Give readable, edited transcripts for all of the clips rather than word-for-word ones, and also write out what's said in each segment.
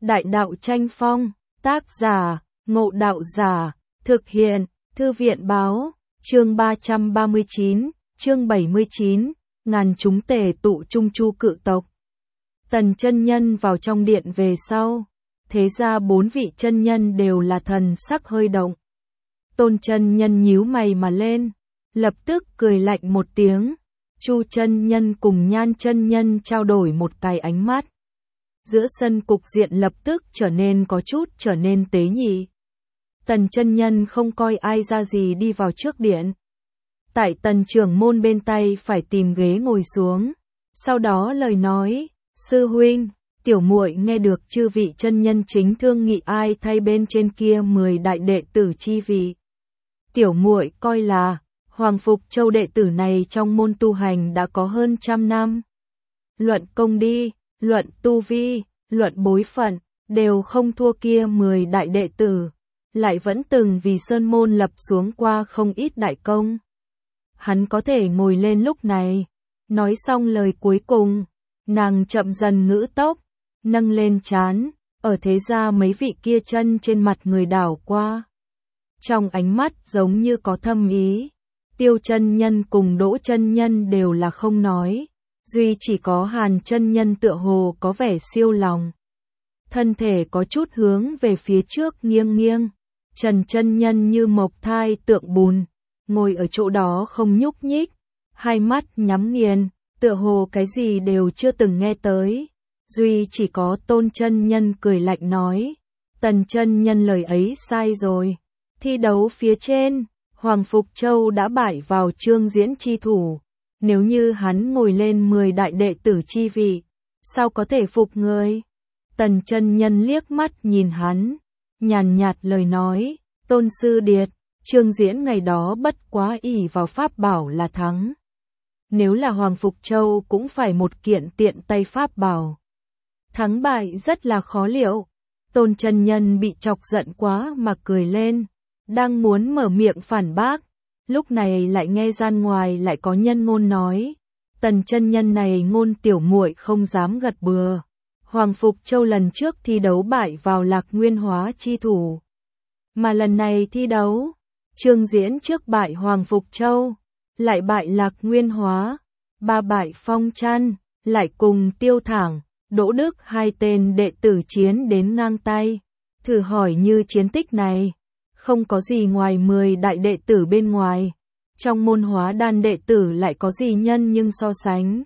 Đại đạo tranh phong, tác giả, Ngộ Đạo Giả, thực hiện, Thư viện báo, chương 339, chương 79, ngàn chúng tề tụ trung chu cự tộc. Tần chân nhân vào trong điện về sau, thế ra 4 vị chân nhân đều là thần sắc hơi động. Tôn chân nhân nhíu mày mà lên, lập tức cười lạnh một tiếng. Chu chân nhân cùng Nhan chân nhân trao đổi một cái ánh mắt. Giữa sân cục diện lập tức trở nên tế nhị. Tần chân nhân không coi ai ra gì đi vào trước điện. Tại Tần trưởng môn bên tay phải tìm ghế ngồi xuống, sau đó lời nói, sư huynh, tiểu muội nghe được chư vị chân nhân chính thương nghị ai thay bên trên kia 10 đại đệ tử chi vị. Tiểu muội coi là Hoàng Phục Châu đệ tử này trong môn tu hành đã có hơn 100 năm. Luận công đi, luận tu vi, luận bối phận, đều không thua kia 10 đại đệ tử, lại vẫn từng vì sơn môn lập xuống qua không ít đại công. Hắn có thể ngồi lên lúc này, nói xong lời cuối cùng, nàng chậm dần ngữ tốc, nâng lên trán, ở thế ra mấy vị kia chân trên mặt người đảo qua. Trong ánh mắt giống như có thâm ý. Tiêu chân nhân cùng Đỗ chân nhân đều là không nói, duy chỉ có Hàn chân nhân tựa hồ có vẻ siêu lòng. Thân thể có chút hướng về phía trước nghiêng nghiêng, Trần chân nhân như mộc thai tượng bùn, ngồi ở chỗ đó không nhúc nhích, hai mắt nhắm nghiền, tựa hồ cái gì đều chưa từng nghe tới. Duy chỉ có Tôn chân nhân cười lạnh nói, Tần chân nhân lời ấy sai rồi, thi đấu phía trên. Hoàng Phục Châu đã bại vào Trương Diễn chi thủ, nếu như hắn ngồi lên 10 đại đệ tử chi vị, sao có thể phục người? Tần chân nhân liếc mắt nhìn hắn, nhàn nhạt lời nói, Tôn sư điệt, Trương Diễn ngày đó bất quá ỷ vào pháp bảo là thắng. Nếu là Hoàng Phục Châu cũng phải một kiện tiện tay pháp bảo. Thắng bại rất là khó liệu. Tôn chân nhân bị chọc giận quá mà cười lên. Đang muốn mở miệng phản bác, lúc này lại nghe gian ngoài lại có nhân ngôn nói, Tần chân nhân này ngôn tiểu muội không dám gật bừa. Hoàng Phục Châu lần trước thi đấu bại vào Lạc Nguyên Hóa chi thủ, mà lần này thi đấu, Trương Diễn trước bại Hoàng Phục Châu, lại bại Lạc Nguyên Hóa, ba bại Phong Trăn, lại cùng Tiêu Thẳng, Đỗ Đức hai tên đệ tử chiến đến ngang tay. Thử hỏi như chiến tích này, không có gì ngoài 10 đại đệ tử bên ngoài, trong môn Hóa Đan đệ tử lại có gì nhân nhưng so sánh.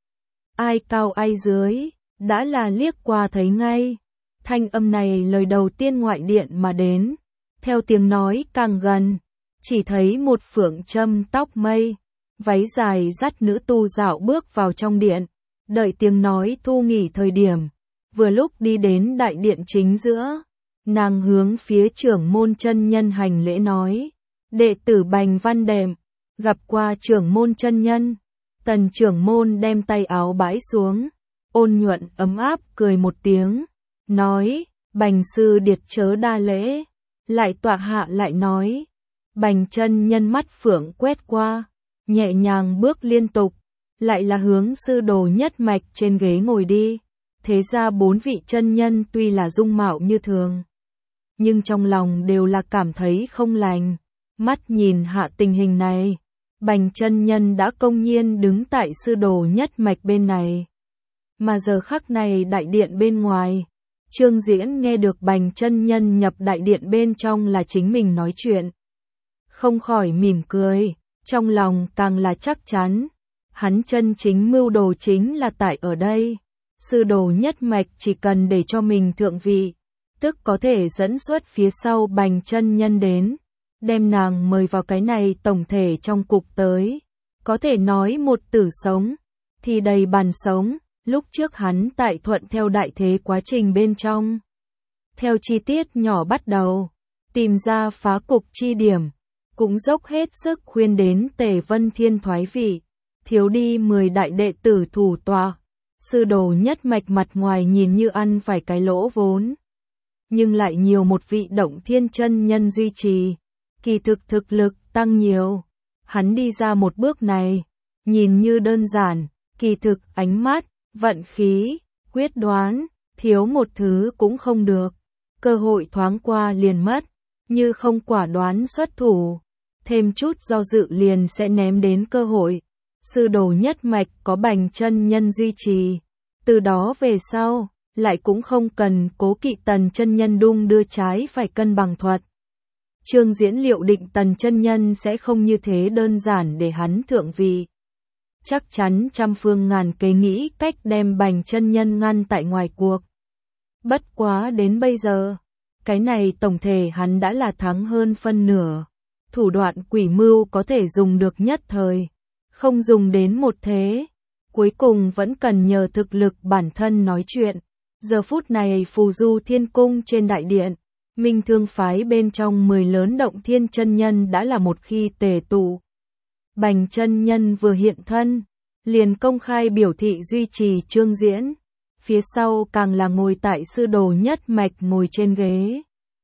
Ai cao ai dưới, đã là liếc qua thấy ngay. Thanh âm này lời đầu tiên ngoại điện mà đến, theo tiếng nói càng gần, chỉ thấy một phượng châm tóc mây, váy dài dắt nữ tu dạo bước vào trong điện, đợi tiếng nói thu nghỉ thời điểm, vừa lúc đi đến đại điện chính giữa. Nàng hướng phía trưởng môn chân nhân hành lễ nói, đệ tử Bành Văn Đệm, gặp qua trưởng môn chân nhân. Tần trưởng môn đem tay áo bãi xuống, ôn nhuận ấm áp cười một tiếng, nói, Bành sư điệt chớ đa lễ, lại tọa hạ lại nói, Bành chân nhân mắt phượng quét qua, nhẹ nhàng bước liên tục, lại là hướng sư đồ nhất mạch trên ghế ngồi đi. Thế ra 4 vị chân nhân tuy là dung mạo như thường, nhưng trong lòng đều là cảm thấy không lành. Mắt nhìn hạ tình hình này, Bành chân nhân đã công nhiên đứng tại sư đồ nhất mạch bên này. Mà giờ khắc này đại điện bên ngoài, Trương Diễn nghe được Bành chân nhân nhập đại điện bên trong là chính mình nói chuyện. Không khỏi mỉm cười, trong lòng càng là chắc chắn, hắn chân chính mưu đồ chính là tại ở đây. Sư đồ nhất mạch chỉ cần để cho mình thượng vị, tức có thể dẫn xuất phía sau Bành chân nhân đến, đem nàng mời vào cái này tổng thể trong cục tới. Có thể nói một tử sống, thì đầy bàn sống, lúc trước hắn tại thuận theo đại thế quá trình bên trong. Theo chi tiết nhỏ bắt đầu, tìm ra phá cục chi điểm, cũng dốc hết sức khuyên đến Tề Vân Thiên thoái vị, thiếu đi 10 đại đệ tử thủ tọa. Sư đồ nhất mạch mặt ngoài nhìn như ăn phải cái lỗ vốn, nhưng lại nhiều một vị Động Thiên chân nhân duy trì, kỳ thực lực tăng nhiều. Hắn đi ra một bước này, nhìn như đơn giản, kỳ thực ánh mắt, vận khí, quyết đoán, thiếu một thứ cũng không được. Cơ hội thoáng qua liền mất, như không quả đoán xuất thủ, thêm chút do dự liền sẽ ném đến cơ hội. Sư đồ nhất mạch có Bành chân nhân duy trì, từ đó về sau, lại cũng không cần cố kỵ Tần chân nhân đung đưa trái phải cân bằng thuật. Trương Diễn liệu định Tần chân nhân sẽ không như thế đơn giản để hắn thượng vị. Chắc chắn trăm phương ngàn kế nghĩ cách đem Bành chân nhân ngăn tại ngoài cuộc. Bất quá đến bây giờ, cái này tổng thể hắn đã là thắng hơn phân nửa. Thủ đoạn quỷ mưu có thể dùng được nhất thời, không dùng đến một thế. Cuối cùng vẫn cần nhờ thực lực bản thân nói chuyện. Giờ phút này phù du thiên cung trên đại điện, Minh Thương phái bên trong 10 lớn động thiên chân nhân đã là một khi tề tụ. Bành chân nhân vừa hiện thân, liền công khai biểu thị duy trì Trương Diễn. Phía sau càng là ngồi tại sư đồ nhất mạch ngồi trên ghế.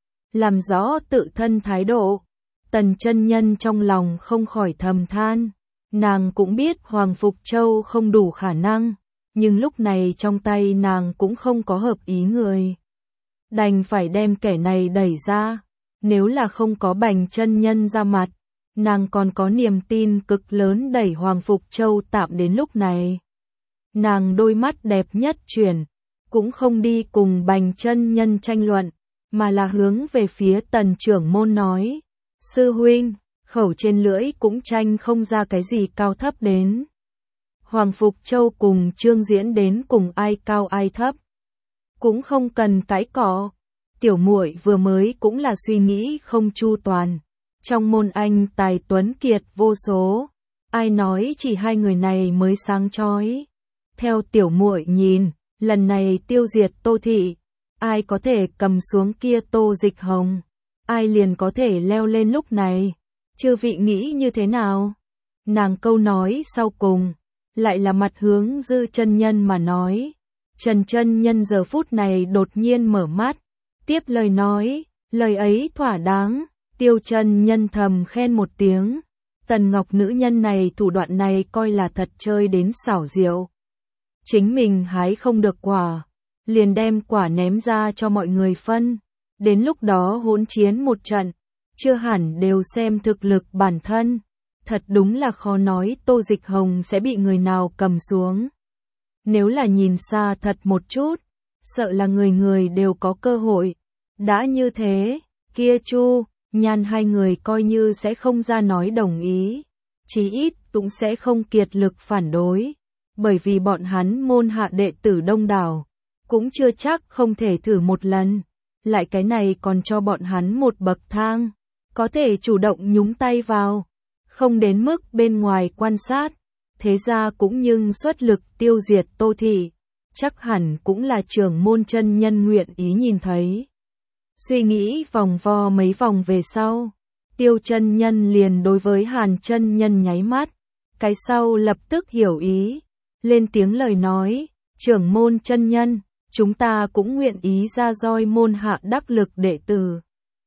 Làm rõ tự thân thái độ, Tần chân nhân trong lòng không khỏi thầm than. Nàng cũng biết Hoàng Phục Châu không đủ khả năng, nhưng lúc này trong tay nàng cũng không có hợp ý người. Đành phải đem kẻ này đẩy ra, nếu là không có Bành chân nhân ra mặt, nàng còn có niềm tin cực lớn đẩy Hoàng Phục Châu tạm đến lúc này. Nàng đôi mắt đẹp nhất chuyển, cũng không đi cùng Bành chân nhân tranh luận, mà là hướng về phía Tần trưởng môn nói, sư huynh, khẩu trên lưỡi cũng tranh không ra cái gì cao thấp đến. Hoàng Phục Châu cùng Trương Diễn đến cùng ai cao ai thấp, cũng không cần cãi cọ. Tiểu muội vừa mới cũng là suy nghĩ không chu toàn. Trong môn anh tài tuấn kiệt vô số, ai nói chỉ hai người này mới sáng chói. Theo tiểu muội nhìn, lần này tiêu diệt Tô Thị, ai có thể cầm xuống kia Tô Dịch Hồng, ai liền có thể leo lên lúc này. Chư vị nghĩ như thế nào? Nàng câu nói sau cùng, lại là mặt hướng Dư chân nhân mà nói. Trần chân nhân giờ phút này đột nhiên mở mắt, tiếp lời nói, lời ấy thỏa đáng. Tiêu chân nhân thầm khen một tiếng. Tần Ngọc nữ nhân này thủ đoạn này coi là thật chơi đến xảo diệu. Chính mình hái không được quả, liền đem quả ném ra cho mọi người phân. Đến lúc đó hỗn chiến một trận, chưa hẳn đều xem thực lực bản thân. Thật đúng là khó nói Tô Dịch Hồng sẽ bị người nào cầm xuống. Nếu là nhìn xa thật một chút, sợ là người người đều có cơ hội. Đã như thế, kia Chu, Nhan hai người coi như sẽ không ra nói đồng ý, chí ít cũng sẽ không kiệt lực phản đối, bởi vì bọn hắn môn hạ đệ tử đông đảo, cũng chưa chắc không thể thử một lần, lại cái này còn cho bọn hắn một bậc thang, có thể chủ động nhúng tay vào, không đến mức bên ngoài quan sát, thế ra cũng nhưng xuất lực tiêu diệt Tô Thị, chắc hẳn cũng là trưởng môn chân nhân nguyện ý nhìn thấy. Suy nghĩ vòng vo mấy vòng về sau, Tiêu chân nhân liền đối với Hàn chân nhân nháy mắt, cái sau lập tức hiểu ý, lên tiếng lời nói, trưởng môn chân nhân, chúng ta cũng nguyện ý ra roi môn hạ đắc lực đệ tử.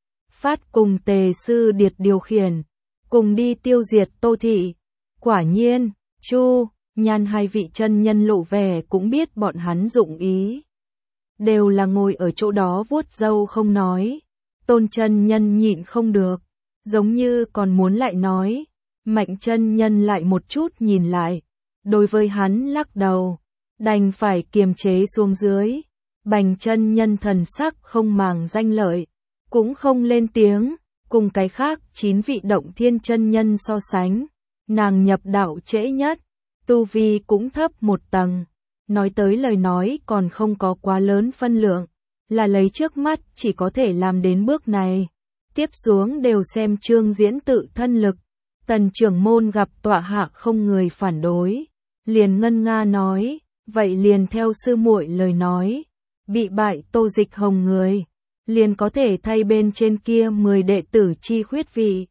Phát cùng Tề sư Điệt điều khiển, cùng đi tiêu diệt Tô Thị. Quả nhiên, Chu, Nhan hai vị chân nhân lộ vẻ cũng biết bọn hắn dụng ý. Đều là ngồi ở chỗ đó vuốt râu không nói. Tôn chân nhân nhịn không được, giống như còn muốn lại nói. Mạnh chân nhân lại một chút nhìn lại, đối với hắn lắc đầu, đành phải kiềm chế xuống dưới. Bành chân nhân thần sắc không màng danh lợi, cũng không lên tiếng, cùng cái khác 9 vị động thiên chân nhân so sánh. Nàng nhập đạo trễ nhất, tu vi cũng thấp một tầng. Nói tới lời nói còn không có quá lớn phân lượng, là lấy trước mắt chỉ có thể làm đến bước này. Tiếp xuống đều xem Trương Diễn tự thân lực. Tần trưởng môn gặp tọa hạ không người phản đối, liền ngân nga nói, vậy liền theo sư muội lời nói, bị bại Tô Dịch Hồng người, liền có thể thay bên trên kia 10 đệ tử chi khuyết vị.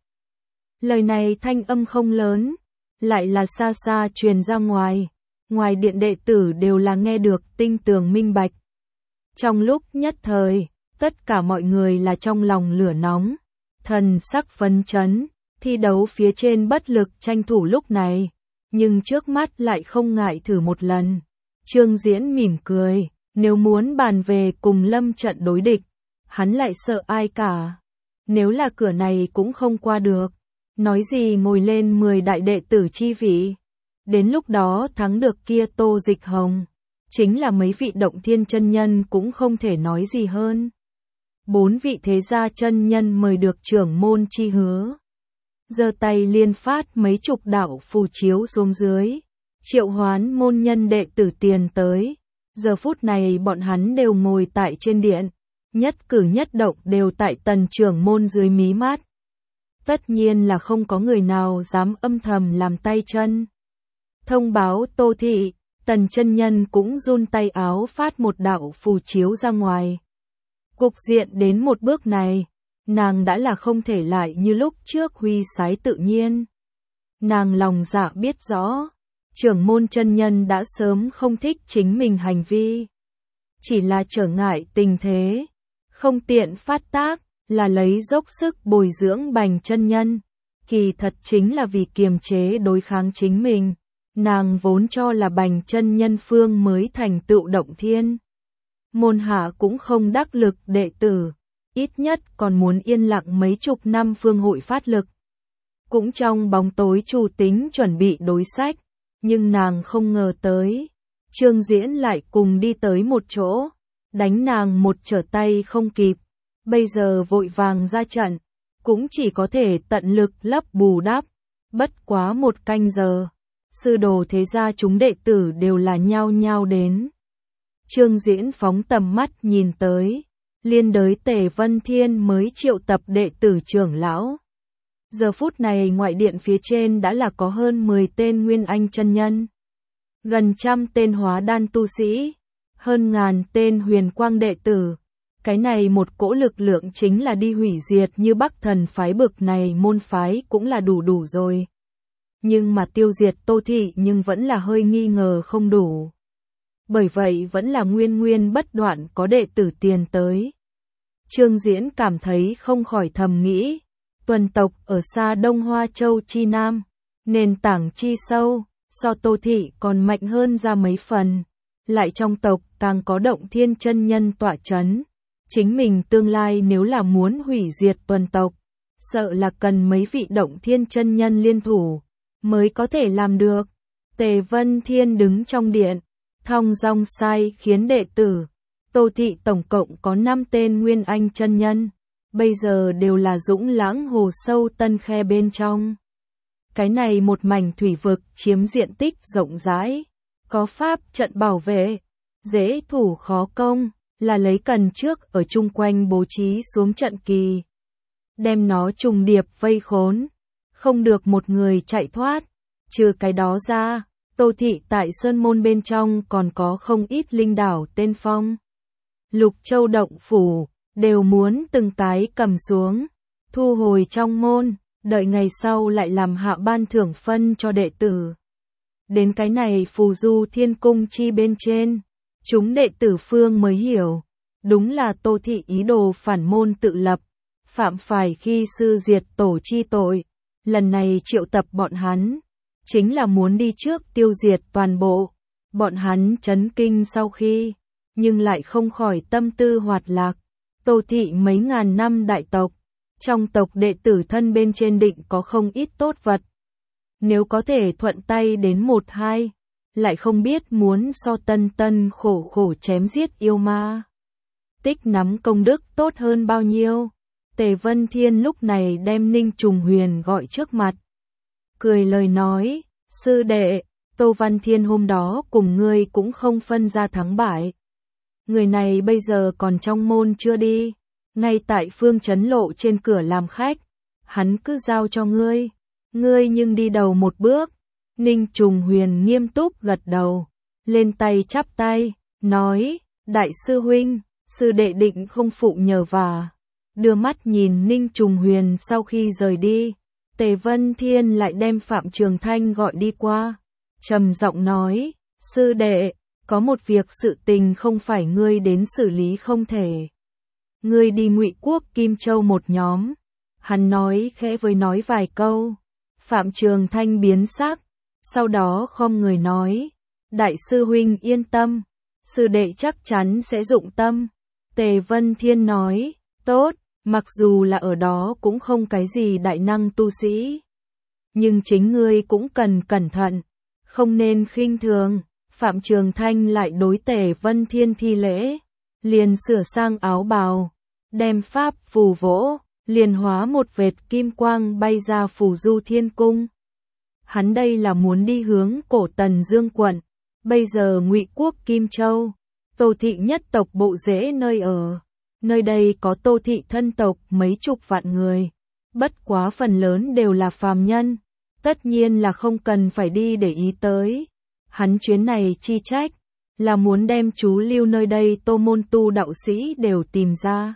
Lời này thanh âm không lớn, lại là xa xa truyền ra ngoài. Ngoài điện đệ tử đều là nghe được tinh tường minh bạch. Trong lúc nhất thời, tất cả mọi người là trong lòng lửa nóng, thần sắc phấn chấn, thi đấu phía trên bất lực tranh thủ lúc này, nhưng trước mắt lại không ngại thử một lần. Trương Diễn mỉm cười, Nếu muốn bàn về cùng lâm trận đối địch, hắn lại sợ ai cả. Nếu là cửa này cũng không qua được, nói gì ngồi lên 10 đại đệ tử chi vị. Đến lúc đó thắng được kia Tô Dịch Hồng, chính là mấy vị động thiên chân nhân cũng không thể nói gì hơn. 4 vị thế gia chân nhân mời được trưởng môn chi hứa. Giơ tay liên phát mấy chục đạo phù chiếu xuống dưới, triệu hoán môn nhân đệ tử tiền tới. Giờ phút này bọn hắn đều ngồi tại trên điện, nhất cử nhất động đều tại Tần trưởng môn dưới mí mắt. Tất nhiên là không có người nào dám âm thầm làm tay chân. Thông báo Tô thị, Tần chân nhân cũng run tay áo phát một đạo phù chiếu ra ngoài. Cục diện đến một bước này, nàng đã là không thể lại như lúc trước huy sái tự nhiên. Nàng lòng dạ biết rõ, trưởng môn chân nhân đã sớm không thích chính mình hành vi. Chỉ là trở ngại tình thế, không tiện phát tác, là lấy dốc sức bồi dưỡng Bành chân nhân. Kỳ thật chính là vì kiềm chế đối kháng chính mình. Nàng vốn cho là Bành chân nhân phương mới thành tựu động thiên. Môn hạ cũng không đắc lực đệ tử, ít nhất còn muốn yên lặng mấy chục năm phương hội phát lực. Cũng trong bóng tối chủ tính chuẩn bị đối sách, nhưng nàng không ngờ tới. Trương Diễn lại cùng đi tới một chỗ, đánh nàng một trở tay không kịp. Bây giờ vội vàng ra trận, cũng chỉ có thể tận lực lấp bù đắp. Bất quá một canh giờ, sư đồ thế gia chúng đệ tử đều là nhao nhao đến. Trương Diễn phóng tầm mắt nhìn tới, liên đới Tề Vân Thiên mới triệu tập đệ tử trưởng lão. Giờ phút này ngoại điện phía trên đã là có hơn 10 tên Nguyên Anh chân nhân, gần 100 tên hóa đan tu sĩ, hơn ngàn tên huyền quang đệ tử. Cái này một cỗ lực lượng chính là đi hủy diệt như Bắc Thần phái bực này môn phái cũng là đủ rồi. Nhưng mà tiêu diệt Tô thị nhưng vẫn là hơi nghi ngờ không đủ. Bởi vậy vẫn là nguyên bất đoạn có đệ tử tiền tới. Trương Diễn cảm thấy không khỏi thầm nghĩ, tuần tộc ở xa Đông Hoa Châu chi Nam, nền tảng chi sâu, so Tô thị còn mạnh hơn ra mấy phần. Lại trong tộc càng có động thiên chân nhân tọa chấn. Chính mình tương lai nếu là muốn hủy diệt tuần tộc, sợ là cần mấy vị động thiên chân nhân liên thủ, mới có thể làm được. Tề Vân Thiên đứng trong điện, thong dong sai khiến đệ tử. Tô thị tổng cộng có 5 tên Nguyên Anh chân nhân, bây giờ đều là dũng lãng hồ sâu tân khe bên trong. Cái này một mảnh thủy vực chiếm diện tích rộng rãi, có pháp trận bảo vệ, dễ thủ khó công, là lấy cần trước ở chung quanh bố trí xuống trận kỳ. Đem nó trùng điệp vây khốn, không được một người chạy thoát. Trừ cái đó ra, Tô thị tại Sơn Môn bên trong còn có không ít linh đảo tên phong. Lục Châu động phủ, đều muốn từng cái cầm xuống, thu hồi trong môn, đợi ngày sau lại làm hạ ban thưởng phân cho đệ tử. Đến cái này phù du thiên cung chi bên trên, chúng đệ tử phương mới hiểu, đúng là Tô thị ý đồ phản môn tự lập, phạm phải khi sư diệt tổ chi tội. Lần này triệu tập bọn hắn, chính là muốn đi trước tiêu diệt toàn bộ. Bọn hắn chấn kinh sau khi, nhưng lại không khỏi tâm tư hoạt lạc. Tô thị mấy ngàn năm đại tộc, trong tộc đệ tử thân bên trên định có không ít tốt vật. Nếu có thể thuận tay đến 1-2, lại không biết muốn so tân khổ chém giết yêu ma. Tích nắm công đức tốt hơn bao nhiêu. Tề Vân Thiên lúc này đem Ninh Trùng Huyền gọi trước mặt. Cười lời nói, sư đệ, Tô Văn Thiên hôm đó cùng ngươi cũng không phân ra thắng bại. Người này bây giờ còn trong môn chưa đi, ngay tại Phương Trấn Lộ trên cửa làm khách. Hắn cứ giao cho ngươi, ngươi nhưng đi đầu một bước. Ninh Trùng Huyền nghiêm túc gật đầu, lên tay chắp tay, nói, đại sư huynh, sư đệ định không phụ nhờ vả. Đưa mắt nhìn Ninh Trùng Huyền sau khi rời đi, Tề Vân Thiên lại đem Phạm Trường Thanh gọi đi qua, trầm giọng nói, sư đệ, có một việc sự tình không phải ngươi đến xử lý không thể. Ngươi đi Ngụy Quốc Kim Châu một nhóm. Hắn nói khẽ với nói vài câu. Phạm Trường Thanh biến sắc, sau đó khom người nói, đại sư huynh yên tâm, sư đệ chắc chắn sẽ dụng tâm. Tề Vân Thiên nói, tốt, mặc dù là ở đó cũng không cái gì đại năng tu sĩ. Nhưng chính ngươi cũng cần cẩn thận, không nên khinh thường. Phạm Trường Thanh lại đối Tề Vân Thiên thi lễ, liền sửa sang áo bào, đem pháp phù vỗ, liền hóa một vệt kim quang bay ra Phù Du Thiên Cung. Hắn đây là muốn đi hướng cổ Tần Dương quận, bây giờ Ngụy quốc Kim Châu, Tô thị nhất tộc bộ rễ nơi ở. Nơi đây có Tô thị thân tộc mấy chục vạn người, bất quá phần lớn đều là phàm nhân, tất nhiên là không cần phải đi để ý tới. Hắn chuyến này chi trách, là muốn đem chú lưu nơi đây Tô môn tu đạo sĩ đều tìm ra.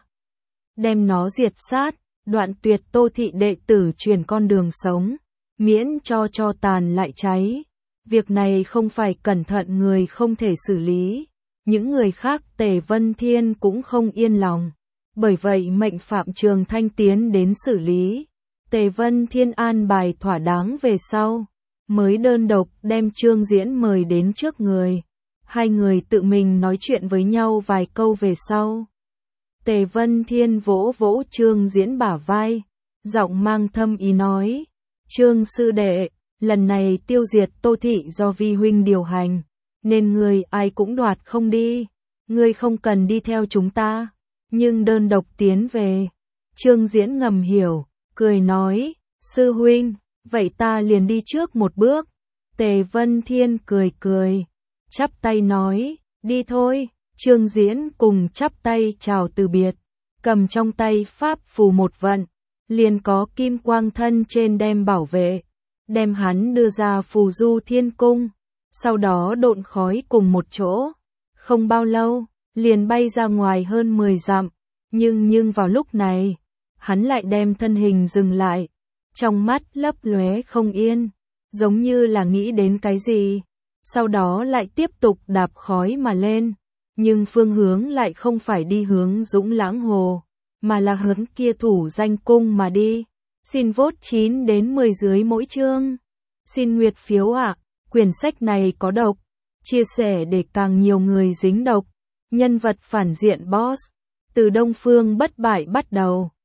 Đem nó diệt sát, đoạn tuyệt Tô thị đệ tử truyền con đường sống, miễn cho tàn lại cháy. Việc này không phải cẩn thận người không thể xử lý. Những người khác Tề Vân Thiên cũng không yên lòng, bởi vậy mệnh Phạm Trường Thanh tiến đến xử lý. Tề Vân Thiên an bài thỏa đáng về sau, mới đơn độc đem Trương Diễn mời đến trước người. Hai người tự mình nói chuyện với nhau vài câu về sau. Tề Vân Thiên vỗ vỗ Trương Diễn bả vai, giọng mang thâm ý nói, Trương sư đệ, lần này tiêu diệt Tô thị do vi huynh điều hành, nên người ai cũng đoạt không đi, ngươi không cần đi theo chúng ta, nhưng đơn độc tiến về. Trương Diễn ngầm hiểu, cười nói, sư huynh, vậy ta liền đi trước một bước. Tề Vân Thiên cười cười, chắp tay nói, đi thôi. Trương Diễn cùng chắp tay chào từ biệt, cầm trong tay pháp phù một vận, liền có kim quang thân trên đem bảo vệ, đem hắn đưa ra Phù Du Thiên Cung, sau đó độn khói cùng một chỗ. Không bao lâu, liền bay ra ngoài hơn 10 dặm, nhưng vào lúc này, hắn lại đem thân hình dừng lại, trong mắt lấp lóe không yên, giống như là nghĩ đến cái gì, sau đó lại tiếp tục đạp khói mà lên, nhưng phương hướng lại không phải đi hướng Dũng Lãng Hồ, mà là hướng kia Thủ Danh Cung mà đi. Xin vote 9 đến 10 dưới mỗi chương. Xin nguyệt phiếu ạ. Quyển sách này có độc, chia sẻ để càng nhiều người dính độc. Nhân vật phản diện boss, từ Đông Phương bất bại bắt đầu.